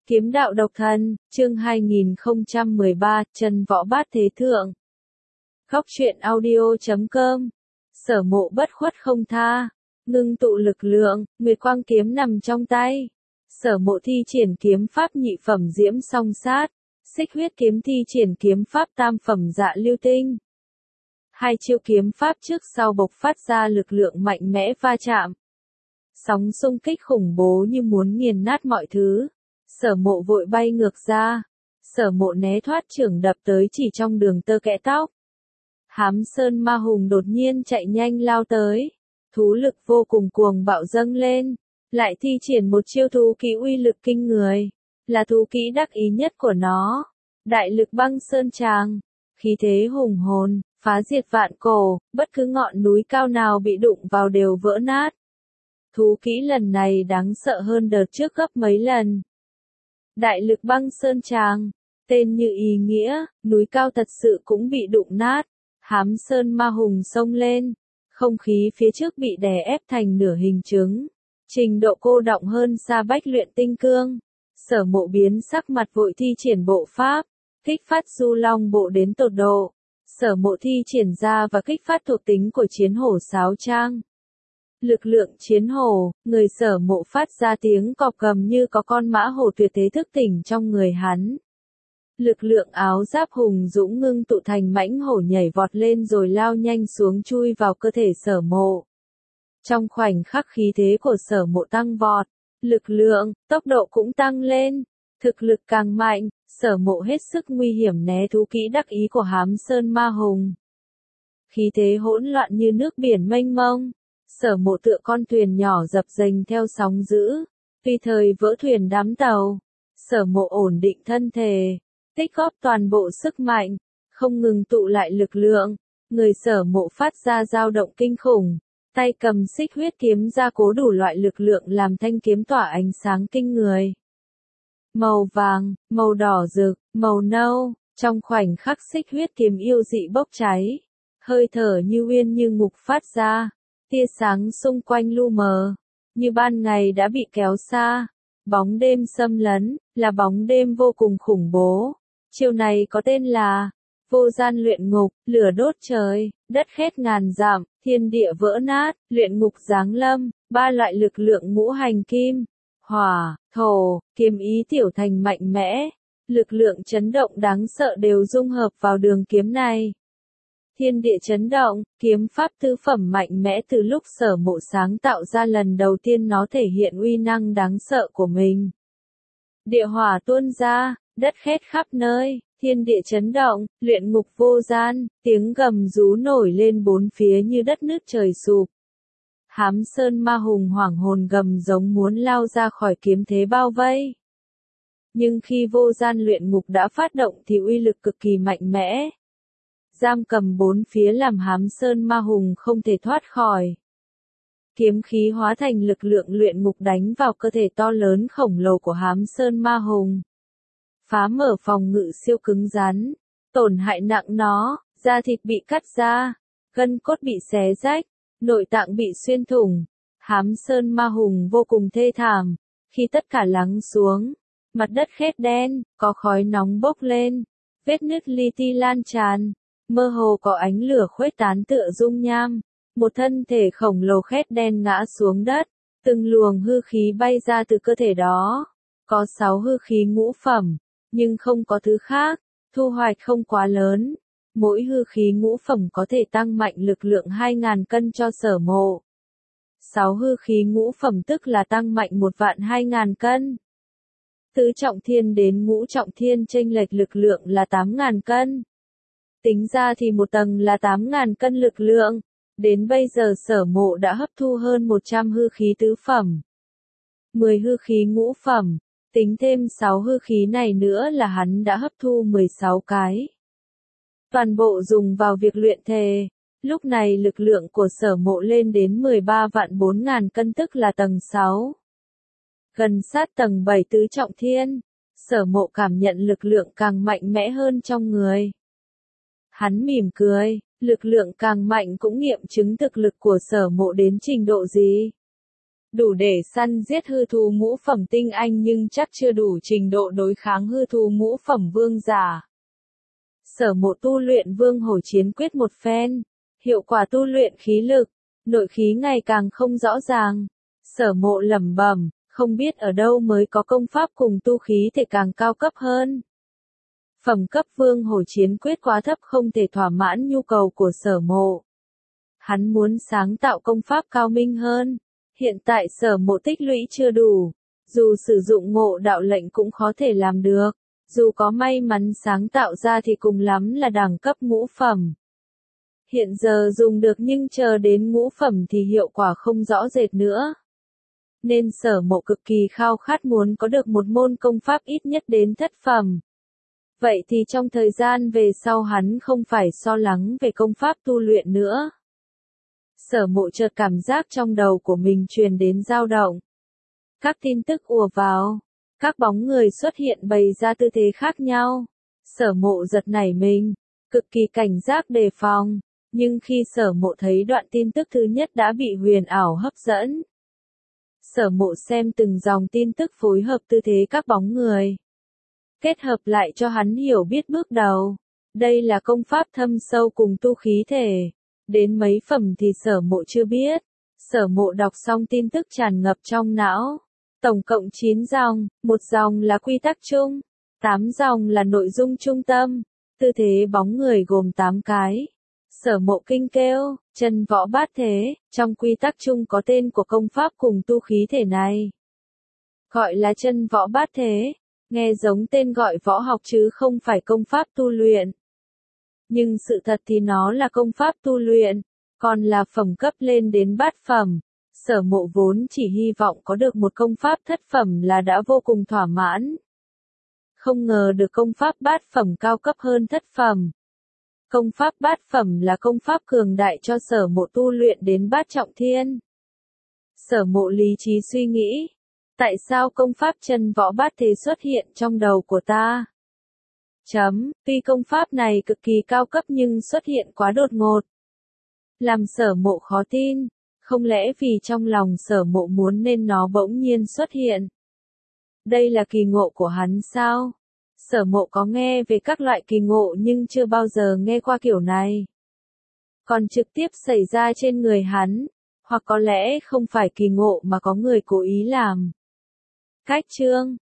Kiếm đạo độc thân, chương 2013, chân võ bát thế thượng. Góc truyện audio.com. Sở Mộ bất khuất không tha, ngưng tụ lực lượng, nguyệt quang kiếm nằm trong tay. Sở Mộ thi triển kiếm pháp nhị phẩm diễm song sát, xích huyết kiếm thi triển kiếm pháp tam phẩm dạ lưu tinh. Hai chiêu kiếm pháp trước sau bộc phát ra lực lượng mạnh mẽ va chạm. Sóng xung kích khủng bố như muốn nghiền nát mọi thứ. Sở Mộ vội bay ngược ra. Sở Mộ né thoát chưởng đập tới chỉ trong đường tơ kẽ tóc. Hám Sơn Ma Hùng đột nhiên chạy nhanh lao tới. Thú lực vô cùng cuồng bạo dâng lên. Lại thi triển một chiêu thú kỹ uy lực kinh người. Là thú kỹ đắc ý nhất của nó. Đại lực băng sơn tràng. Khí thế hùng hồn, phá diệt vạn cổ, bất cứ ngọn núi cao nào bị đụng vào đều vỡ nát. Thú kỹ lần này đáng sợ hơn đợt trước gấp mấy lần. Đại lực băng sơn tràng, tên như ý nghĩa, núi cao thật sự cũng bị đụng nát. Hám Sơn Ma Hùng xông lên, không khí phía trước bị đè ép thành nửa hình trứng. Trình độ cô đọng hơn xa bách luyện tinh cương. Sở Mộ biến sắc mặt vội thi triển bộ pháp, kích phát du long bộ đến tột độ. Sở Mộ thi triển ra và kích phát thuộc tính của chiến hổ sáo trang. Lực lượng chiến hổ, người Sở Mộ phát ra tiếng cọp gầm như có con mã hổ tuyệt thế thức tỉnh trong người hắn. Lực lượng áo giáp hùng dũng ngưng tụ thành mãnh hổ nhảy vọt lên rồi lao nhanh xuống chui vào cơ thể Sở Mộ. Trong khoảnh khắc khí thế của Sở Mộ tăng vọt, lực lượng, tốc độ cũng tăng lên, thực lực càng mạnh, Sở Mộ hết sức nguy hiểm né thú kỹ đắc ý của Hám Sơn Ma Hùng. Khí thế hỗn loạn như nước biển mênh mông. Sở Mộ tựa con thuyền nhỏ dập dềnh theo sóng dữ, tùy thời vỡ thuyền đắm tàu. Sở Mộ ổn định thân thể, tích góp toàn bộ sức mạnh, không ngừng tụ lại lực lượng. Người Sở Mộ phát ra dao động kinh khủng, tay cầm xích huyết kiếm ra cố đủ loại lực lượng làm thanh kiếm tỏa ánh sáng kinh người. Màu vàng, màu đỏ rực, màu nâu, trong khoảnh khắc xích huyết kiếm yêu dị bốc cháy, hơi thở như uyên như ngục phát ra. Tia sáng xung quanh lu mờ, như ban ngày đã bị kéo xa. Bóng đêm xâm lấn, là bóng đêm vô cùng khủng bố. Chiêu này có tên là vô gian luyện ngục, lửa đốt trời, đất khét ngàn dặm, thiên địa vỡ nát, luyện ngục giáng lâm, ba loại lực lượng ngũ hành kim, hỏa, thổ, kiếm ý tiểu thành mạnh mẽ. Lực lượng chấn động đáng sợ đều dung hợp vào đường kiếm này. Thiên địa chấn động, kiếm pháp tứ phẩm mạnh mẽ từ lúc Sở Mộ sáng tạo ra lần đầu tiên nó thể hiện uy năng đáng sợ của mình. Địa hỏa tuôn ra, đất khét khắp nơi, thiên địa chấn động, luyện ngục vô gian, tiếng gầm rú nổi lên bốn phía như đất nứt trời sụp. Hám Sơn Ma Hùng hoảng hồn gầm giống muốn lao ra khỏi kiếm thế bao vây. Nhưng khi vô gian luyện ngục đã phát động thì uy lực cực kỳ mạnh mẽ. Giam cầm bốn phía làm Hám Sơn Ma Hùng không thể thoát khỏi. Kiếm khí hóa thành lực lượng luyện ngục đánh vào cơ thể to lớn khổng lồ của Hám Sơn Ma Hùng. Phá mở phòng ngự siêu cứng rắn, tổn hại nặng nó, da thịt bị cắt ra, gân cốt bị xé rách, nội tạng bị xuyên thủng. Hám Sơn Ma Hùng vô cùng thê thảm. Khi tất cả lắng xuống, mặt đất khét đen, có khói nóng bốc lên, vết nứt li ti lan tràn. Mơ hồ có ánh lửa khuếch tán tựa dung nham, một thân thể khổng lồ khét đen ngã xuống đất, từng luồng hư khí bay ra từ cơ thể đó. Có 6 hư khí ngũ phẩm, nhưng không có thứ khác, thu hoạch không quá lớn. Mỗi hư khí ngũ phẩm có thể tăng mạnh lực lượng 2.000 cân cho Sở Mộ. 6 hư khí ngũ phẩm tức là tăng mạnh 1.200.000 cân. Tứ trọng thiên đến ngũ trọng thiên chênh lệch lực lượng là 8.000 cân. Tính ra thì một tầng là 8.000 cân lực lượng. Đến bây giờ Sở Mộ đã hấp thu hơn 100 hư khí tứ phẩm. 10 hư khí ngũ phẩm. Tính thêm 6 hư khí này nữa là hắn đã hấp thu 16 cái. Toàn bộ dùng vào việc luyện thể. Lúc này lực lượng của Sở Mộ lên đến 13.400.000 cân tức là tầng 6. Gần sát tầng 7 tứ trọng thiên. Sở Mộ cảm nhận lực lượng càng mạnh mẽ hơn trong người. Hắn mỉm cười, lực lượng càng mạnh cũng nghiệm chứng thực lực của Sở Mộ đến trình độ gì. đủ để săn giết hư thú ngũ phẩm tinh anh nhưng chắc chưa đủ trình độ đối kháng hư thú ngũ phẩm vương giả. Sở Mộ tu luyện Vương Hổ Chiến Quyết một phen, hiệu quả tu luyện khí lực, nội khí ngày càng không rõ ràng. Sở Mộ lẩm bẩm, không biết ở đâu mới có công pháp cùng tu khí thể càng cao cấp hơn. Phẩm cấp Vương Hổ Chiến Quyết quá thấp không thể thỏa mãn nhu cầu của Sở Mộ. Hắn muốn sáng tạo công pháp cao minh hơn. Hiện tại Sở Mộ tích lũy chưa đủ, dù sử dụng Ngộ Đạo lệnh cũng khó thể làm được. Dù có may mắn sáng tạo ra thì cùng lắm là đẳng cấp ngũ phẩm. Hiện giờ dùng được nhưng chờ đến ngũ phẩm thì hiệu quả không rõ rệt nữa. Nên Sở Mộ cực kỳ khao khát muốn có được một môn công pháp ít nhất đến thất phẩm. Vậy thì trong thời gian về sau hắn không phải lo lắng về công pháp tu luyện nữa. Sở Mộ chợt cảm giác trong đầu của mình truyền đến dao động. Các tin tức ùa vào. Các bóng người xuất hiện bày ra tư thế khác nhau. Sở Mộ giật nảy mình, cực kỳ cảnh giác đề phòng. Nhưng khi Sở Mộ thấy đoạn tin tức thứ nhất đã bị huyền ảo hấp dẫn. Sở Mộ xem từng dòng tin tức phối hợp tư thế các bóng người. Kết hợp lại cho hắn hiểu biết bước đầu. Đây là công pháp thâm sâu cùng tu khí thể. Đến mấy phẩm thì Sở Mộ chưa biết. Sở Mộ đọc xong tin tức tràn ngập trong não. Tổng cộng 9 dòng, một dòng là quy tắc chung, 8 dòng là nội dung trung tâm, tư thế bóng người gồm 8 cái. Sở Mộ kinh kêu, chân võ bát thế, trong quy tắc chung có tên của công pháp cùng tu khí thể này. Gọi là chân võ bát thế, nghe giống tên gọi võ học chứ không phải công pháp tu luyện. Nhưng sự thật thì nó là công pháp tu luyện, còn là phẩm cấp lên đến bát phẩm. Sở Mộ vốn chỉ hy vọng có được một công pháp thất phẩm là đã vô cùng thỏa mãn. Không ngờ được công pháp bát phẩm cao cấp hơn thất phẩm. Công pháp bát phẩm là công pháp cường đại cho Sở Mộ tu luyện đến bát trọng thiên. Sở Mộ lý trí suy nghĩ. Tại sao công pháp chân võ bát thế xuất hiện trong đầu của ta? Tuy công pháp này cực kỳ cao cấp nhưng xuất hiện quá đột ngột. Làm Sở Mộ khó tin. Không lẽ vì trong lòng Sở Mộ muốn nên nó bỗng nhiên xuất hiện? Đây là kỳ ngộ của hắn sao? Sở Mộ có nghe về các loại kỳ ngộ nhưng chưa bao giờ nghe qua kiểu này. Còn trực tiếp xảy ra trên người hắn, hoặc có lẽ không phải kỳ ngộ mà có người cố ý làm. Cách chương